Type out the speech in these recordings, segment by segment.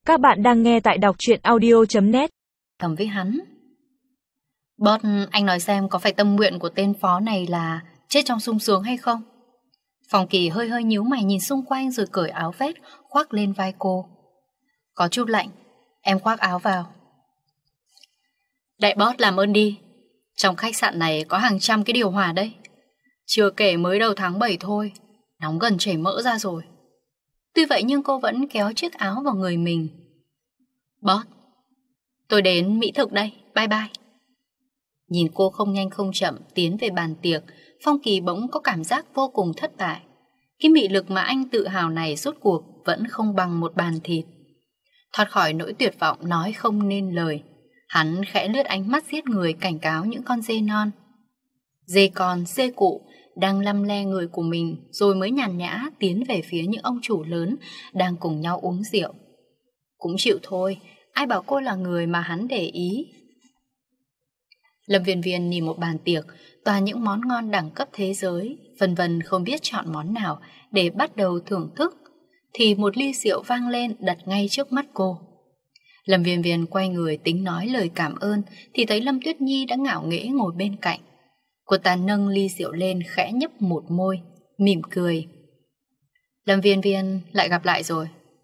Các bạn đang nghe tại đọc truyện audio.net. Thầm với hắn. Boss, anh nói xem có phải tâm nguyện của tên phó này là chết trong sung sướng hay không? Phong Kỳ hơi hơi nhíu mày nhìn xung quanh rồi cởi áo vest khoác lên vai cô. Có chút lạnh, em khoác áo vào. Đại boss làm ơn đi. Trong khách sạn này có hàng trăm cái điều hòa đấy. Chưa kể mới đầu tháng 7 thôi, nóng gần chảy mỡ ra rồi. Tuy vậy nhưng cô vẫn kéo chiếc áo vào người mình. Boss, tôi đến mỹ thực đây, bye bye. Nhìn cô không nhanh không chậm tiến về bàn tiệc, Phong Kỳ bỗng có cảm giác vô cùng thất bại. Cái mị lực mà anh tự hào này rốt cuộc vẫn không bằng một bàn thịt. Thoát khỏi nỗi tuyệt vọng nói không nên lời, hắn khẽ lướt ánh mắt giết người cảnh cáo những con dê non. Dê con, dê cụ đang lăm le người của mình rồi mới nhàn nhã tiến về phía những ông chủ lớn đang cùng nhau uống rượu. Cũng chịu thôi, ai bảo cô là người mà hắn để ý. Lâm Viên Viên nhìn một bàn tiệc toàn những món ngon đẳng cấp thế giới, vân vân không biết chọn món nào để bắt đầu thưởng thức, thì một ly rượu vang lên đặt ngay trước mắt cô. Lâm Viên Viên quay người tính nói lời cảm ơn thì thấy Lâm Tuyết Nhi đã ngạo nghễ ngồi bên cạnh. Cô ta nâng ly rượu lên khẽ nhấp một môi, mỉm cười. Lâm Viên Viên, lại gặp lại rồi.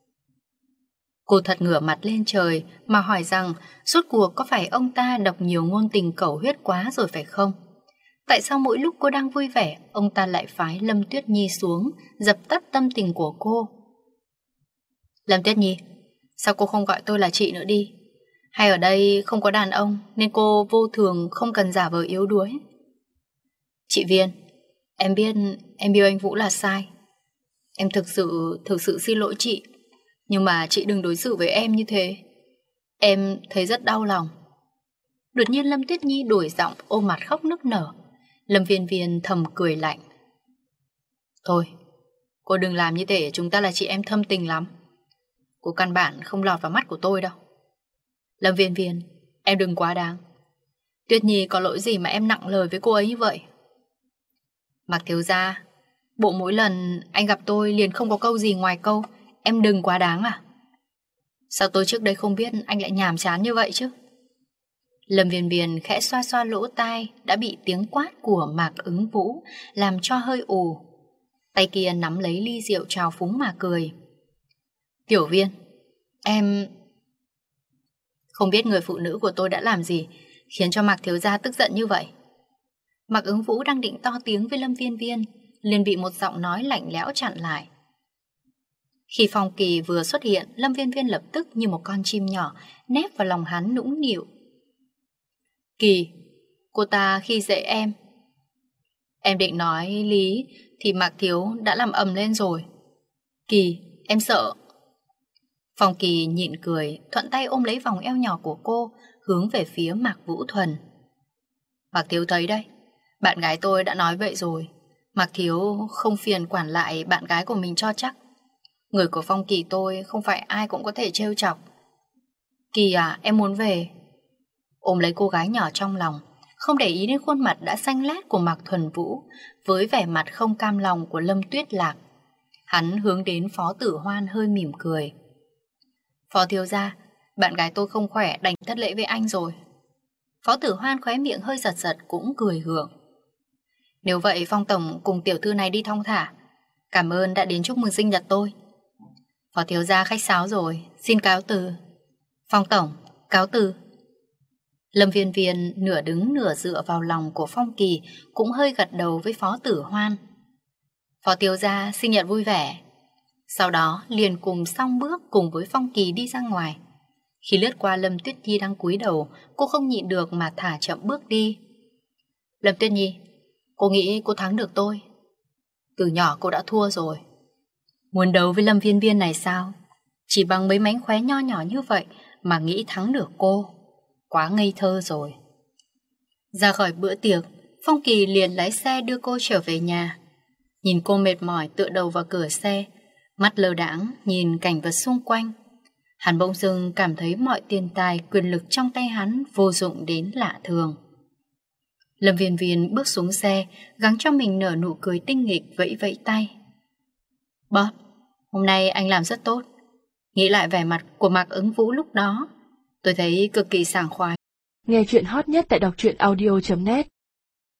Cô thật ngửa mặt lên trời mà hỏi rằng rốt cuộc có phải ông ta đọc nhiều ngôn tình cầu huyết quá rồi phải không? Tại sao mỗi lúc cô đang vui vẻ, ông ta lại phái Lâm Tuyết Nhi xuống dập tắt tâm tình của cô? Lâm Tuyết Nhi, sao cô không gọi tôi là chị nữa đi? Hay ở đây không có đàn ông nên cô vô thường không cần giả vờ yếu đuối? Chị Viên, em biết em yêu anh Vũ là sai. Em thực sự xin lỗi chị. Nhưng mà chị đừng đối xử với em như thế. Em thấy rất đau lòng. Đột nhiên Lâm Tuyết Nhi đổi giọng ôm mặt khóc nức nở. Lâm Viên Viên thầm cười lạnh. Thôi, cô đừng làm như thế, chúng ta là chị em thâm tình lắm. Cô căn bản không lọt vào mắt của tôi đâu. Lâm Viên Viên, em đừng quá đáng. Tuyết Nhi có lỗi gì mà em nặng lời với cô ấy như vậy? Mạc thiếu gia, bộ mỗi lần anh gặp tôi liền không có câu gì ngoài câu em đừng quá đáng à? Sao tôi trước đây không biết anh lại nhàm chán như vậy chứ? Lâm Viên Viên khẽ xoa xoa lỗ tai đã bị tiếng quát của Mạc Ứng Vũ làm cho hơi ù. Tay kia nắm lấy ly rượu trào phúng mà cười. Tiểu Viên, em không biết người phụ nữ của tôi đã làm gì khiến cho Mạc thiếu gia tức giận như vậy. Mạc Ứng Vũ đang định to tiếng với Lâm Viên Viên liền bị một giọng nói lạnh lẽo chặn lại. Khi Phong Kỳ vừa xuất hiện, Lâm Viên Viên lập tức như một con chim nhỏ nép vào lòng hắn nũng nịu. Kỳ, cô ta khi dễ em. Em định nói lý thì Mạc thiếu đã làm ầm lên rồi. Kỳ, em sợ. Phong Kỳ nhịn cười, thuận tay ôm lấy vòng eo nhỏ của cô, hướng về phía Mạc Vũ Thuần. Mạc thiếu thấy đây, bạn gái tôi đã nói vậy rồi. Mạc thiếu không phiền quản lại bạn gái của mình cho chắc. Người của Phong Kỳ tôi không phải ai cũng có thể trêu chọc. Kỳ à, em muốn về. Ôm lấy cô gái nhỏ trong lòng, không để ý đến khuôn mặt đã xanh lét của Mạc Thuần Vũ với vẻ mặt không cam lòng của Lâm Tuyết Lạc. Hắn hướng đến Phó Tử Hoan hơi mỉm cười. Phó thiếu gia, bạn gái tôi không khỏe đành thất lễ với anh rồi. Phó Tử Hoan khóe miệng hơi giật giật cũng cười gượng. Nếu vậy Phong tổng cùng tiểu thư này đi thong thả. Cảm ơn đã đến chúc mừng sinh nhật tôi. Phó thiếu gia khách sáo rồi, xin cáo từ. Phong tổng, cáo từ. Lâm Viên Viên nửa đứng nửa dựa vào lòng của Phong Kỳ cũng hơi gật đầu với Phó Tử Hoan. Phó thiếu gia sinh nhật vui vẻ. Sau đó liền cùng song bước cùng với Phong Kỳ đi ra ngoài. Khi lướt qua Lâm Tuyết Nhi đang cúi đầu, cô không nhịn được mà thả chậm bước đi. Lâm Tuyết Nhi, cô nghĩ cô thắng được tôi? Từ nhỏ cô đã thua rồi. Muốn đấu với Lâm Viên Viên này sao? Chỉ bằng mấy mánh khóe nho nhỏ như vậy mà nghĩ thắng được cô? Quá ngây thơ rồi. Ra khỏi bữa tiệc, Phong Kỳ liền lái xe đưa cô trở về nhà. Nhìn cô mệt mỏi tựa đầu vào cửa xe, mắt lơ đãng nhìn cảnh vật xung quanh. Hắn bỗng dưng cảm thấy mọi tiền tài quyền lực trong tay hắn vô dụng đến lạ thường. Lâm Viên Viên bước xuống xe, gắng cho mình nở nụ cười tinh nghịch vẫy vẫy tay. Boss, hôm nay anh làm rất tốt. Nghĩ lại vẻ mặt của Mạc Ứng Vũ lúc đó, tôi thấy cực kỳ sảng khoái. Nghe chuyện hot nhất tại đọc truyện audio.net